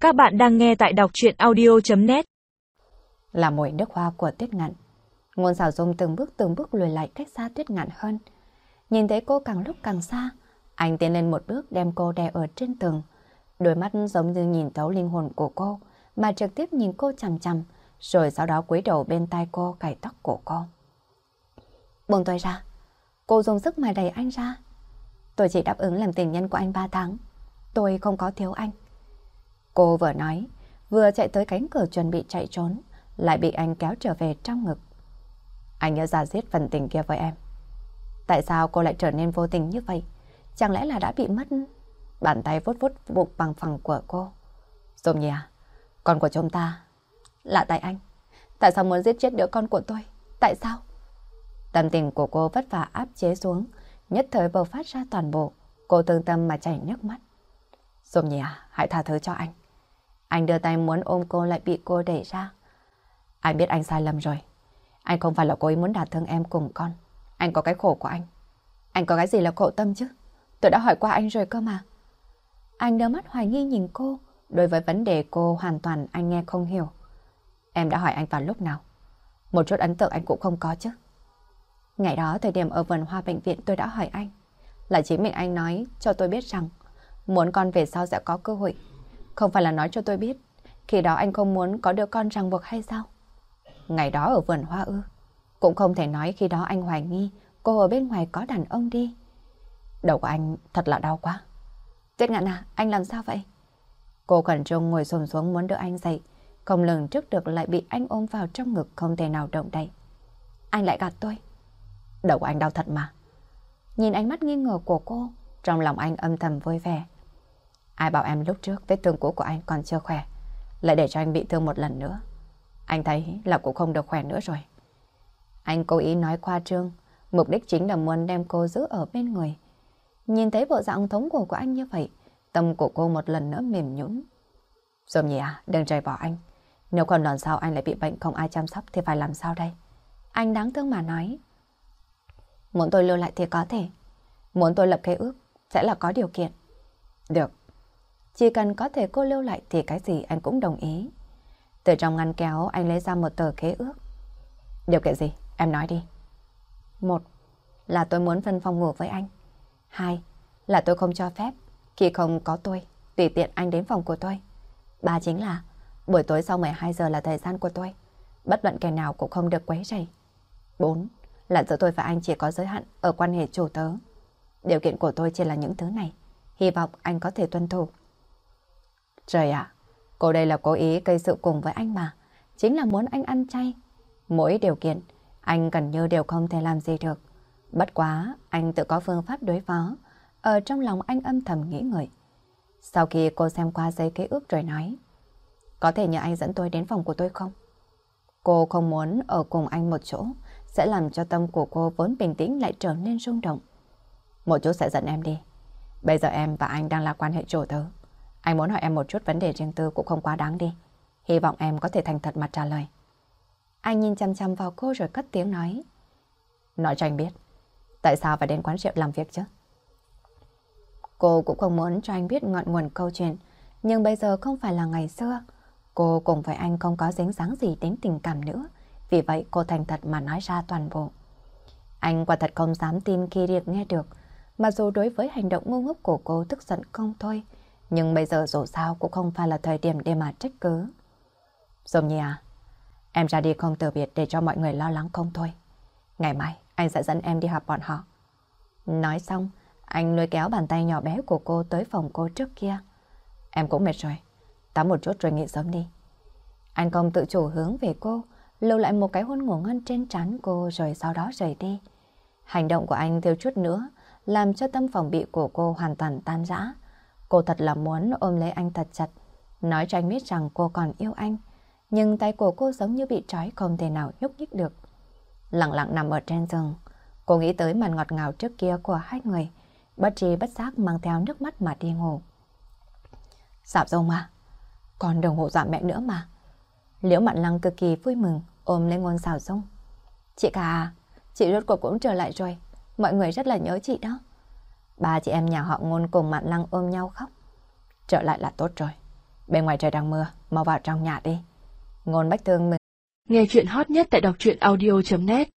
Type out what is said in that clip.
Các bạn đang nghe tại đọc truyện audio.net. Là mùi nước hoa của Tuyết Ngạn. Ngôn Sảo Dung từng bước lùi lại cách xa Tuyết Ngạn hơn. Nhìn thấy cô càng lúc càng xa, anh tiến lên một bước đem cô đè ở trên tường. Đôi mắt giống như nhìn thấu linh hồn của cô, mà trực tiếp nhìn cô chằm chằm, rồi sau đó cúi đầu bên tai cô cài tóc của cô. Buông tôi ra. Cô dùng sức mà đẩy anh ra. Tôi chỉ đáp ứng làm tình nhân của anh 3 tháng. Tôi không có thiếu anh. Cô vừa nói, vừa chạy tới cánh cửa chuẩn bị chạy trốn, lại bị anh kéo trở về trong ngực. Anh nhớ ra giết phần tình kia với em. Tại sao cô lại trở nên vô tình như vậy? Chẳng lẽ là đã bị mất? Bàn tay vuốt vuốt bụng bằng phẳng của cô. Dung Nhi à, con của chúng ta là tại anh. Tại sao muốn giết chết đứa con của tôi? Tại sao? Tâm tình của cô vất vả áp chế xuống, nhất thời bộc phát ra toàn bộ. Cô thương tâm mà chảy nước mắt. Dung Nhi à, hãy tha thứ cho anh. Anh đưa tay muốn ôm cô lại bị cô đẩy ra. Anh biết anh sai lầm rồi. Anh không phải là cố ý muốn đả thương em cùng con. Anh có cái khổ của anh. Anh có cái gì là khổ tâm chứ? Tôi đã hỏi qua anh rồi cơ mà. Anh đưa mắt hoài nghi nhìn cô. Đối với vấn đề cô hoàn toàn anh nghe không hiểu. Em đã hỏi anh vào lúc nào? Một chút ấn tượng anh cũng không có chứ. Ngày đó thời điểm ở vườn hoa bệnh viện tôi đã hỏi anh. Là chính mình anh nói cho tôi biết rằng muốn con về sau sẽ có cơ hội. Không phải là nói cho tôi biết khi đó anh không muốn có đứa con ràng buộc hay sao? Ngày đó ở vườn hoa ư? Cũng không thể nói khi đó anh hoài nghi cô ở bên ngoài có đàn ông đi. Đầu của anh thật là đau quá. Tuyết Ngạn à, anh làm sao vậy? Cô khẩn trương ngồi xổm xuống muốn đỡ anh dậy, không lường trước được lại bị anh ôm vào trong ngực không thể nào động đậy. Anh lại gạt tôi. Đầu của anh đau thật mà. Nhìn ánh mắt nghi ngờ của cô, trong lòng anh âm thầm vui vẻ. Ai bảo em lúc trước vết thương cũ của anh còn chưa khỏe, lại để cho anh bị thương một lần nữa. Anh thấy là cũng không được khỏe nữa rồi. Anh cố ý nói khoa trương, mục đích chính là muốn đem cô giữ ở bên người. Nhìn thấy bộ dạng thống khổ của anh như vậy, tâm của cô một lần nữa mềm nhũn. Dung Nhi à, đừng rời bỏ anh. Nếu còn lần sau anh lại bị bệnh không ai chăm sóc thì phải làm sao đây? Anh đáng thương mà nói. Muốn tôi lưu lại thì có thể. Muốn tôi lập khế ước sẽ là có điều kiện. Được. Chỉ cần có thể cô lưu lại thì cái gì anh cũng đồng ý. Từ trong ngăn kéo anh lấy ra một tờ khế ước. Điều kiện gì? Em nói đi. 1. Là tôi muốn phân phòng ngủ với anh. 2. Là tôi không cho phép khi không có tôi tùy tiện anh đến phòng của tôi. 3. Chính là buổi tối sau 12 giờ là thời gian của tôi. Bất luận kẻ nào cũng không được quấy rầy. 4. Là giữa tôi và anh chỉ có giới hạn ở quan hệ chủ tớ. Điều kiện của tôi chỉ là những thứ này. Hy vọng anh có thể tuân thủ. Trời ạ, cô đây là cố ý gây sự cùng với anh mà. Chính là muốn anh ăn chay. Mỗi điều kiện, anh gần như đều không thể làm gì được. Bất quá, anh tự có phương pháp đối phó. Ở trong lòng anh âm thầm nghĩ ngợi. Sau khi cô xem qua giấy ký ức rồi nói. Có thể nhờ anh dẫn tôi đến phòng của tôi không? Cô không muốn ở cùng anh một chỗ, sẽ làm cho tâm của cô vốn bình tĩnh lại trở nên rung động. Một chút sẽ dẫn em đi. Bây giờ em và anh đang là quan hệ chủ tớ. Anh muốn hỏi em một chút vấn đề riêng tư cũng không quá đáng đi. Hy vọng em có thể thành thật mà trả lời. Anh nhìn chăm chăm vào cô rồi cất tiếng nói. Nói cho anh biết, tại sao phải đến quán rượu làm việc chứ? Cô cũng không muốn cho anh biết ngọn nguồn câu chuyện, nhưng bây giờ không phải là ngày xưa. Cô cùng với anh không có dính dáng gì đến tình cảm nữa. Vì vậy cô thành thật mà nói ra toàn bộ. Anh quả thật không dám tin khi được nghe được. Mặc dù đối với hành động ngu ngốc của cô tức giận không thôi, nhưng bây giờ dù sao cũng không phải là thời điểm để mà trách cứ. Dung Nhi à, em ra đi không từ biệt để cho mọi người lo lắng không thôi. Ngày mai anh sẽ dẫn em đi gặp bọn họ. Nói xong, anh lôi kéo bàn tay nhỏ bé của cô tới phòng cô trước kia. Em cũng mệt rồi, tắm một chút rồi nghỉ sớm đi. Anh không tự chủ hướng về cô, lưu lại một cái hôn ngủ ngon trên trán cô rồi sau đó rời đi. Hành động của anh thiếu chút nữa làm cho tâm phòng bị của cô hoàn toàn tan rã. Cô thật là muốn ôm lấy anh thật chặt, nói cho anh biết rằng cô còn yêu anh. Nhưng tay của cô giống như bị trói không thể nào nhúc nhích được. Lặng lặng nằm ở trên giường, cô nghĩ tới màn ngọt ngào trước kia của hai người, bất tri bất giác mang theo nước mắt mà đi ngủ. Dạo Dung à, con đừng hổ dọa mẹ nữa mà. Liễu Mạn Lăng cực kỳ vui mừng ôm lấy Ngôn Sảo Dung. Chị cả à, chị rốt cuộc cũng trở lại rồi, mọi người rất là nhớ chị đó. Ba chị em nhà họ Ngôn cùng Mạn Lăng ôm nhau khóc. Trở lại là tốt rồi. Bên ngoài trời đang mưa, mau vào trong nhà đi. Ngôn Bách Thương mừng. Nghe chuyện hot nhất tại đọc truyện audio.net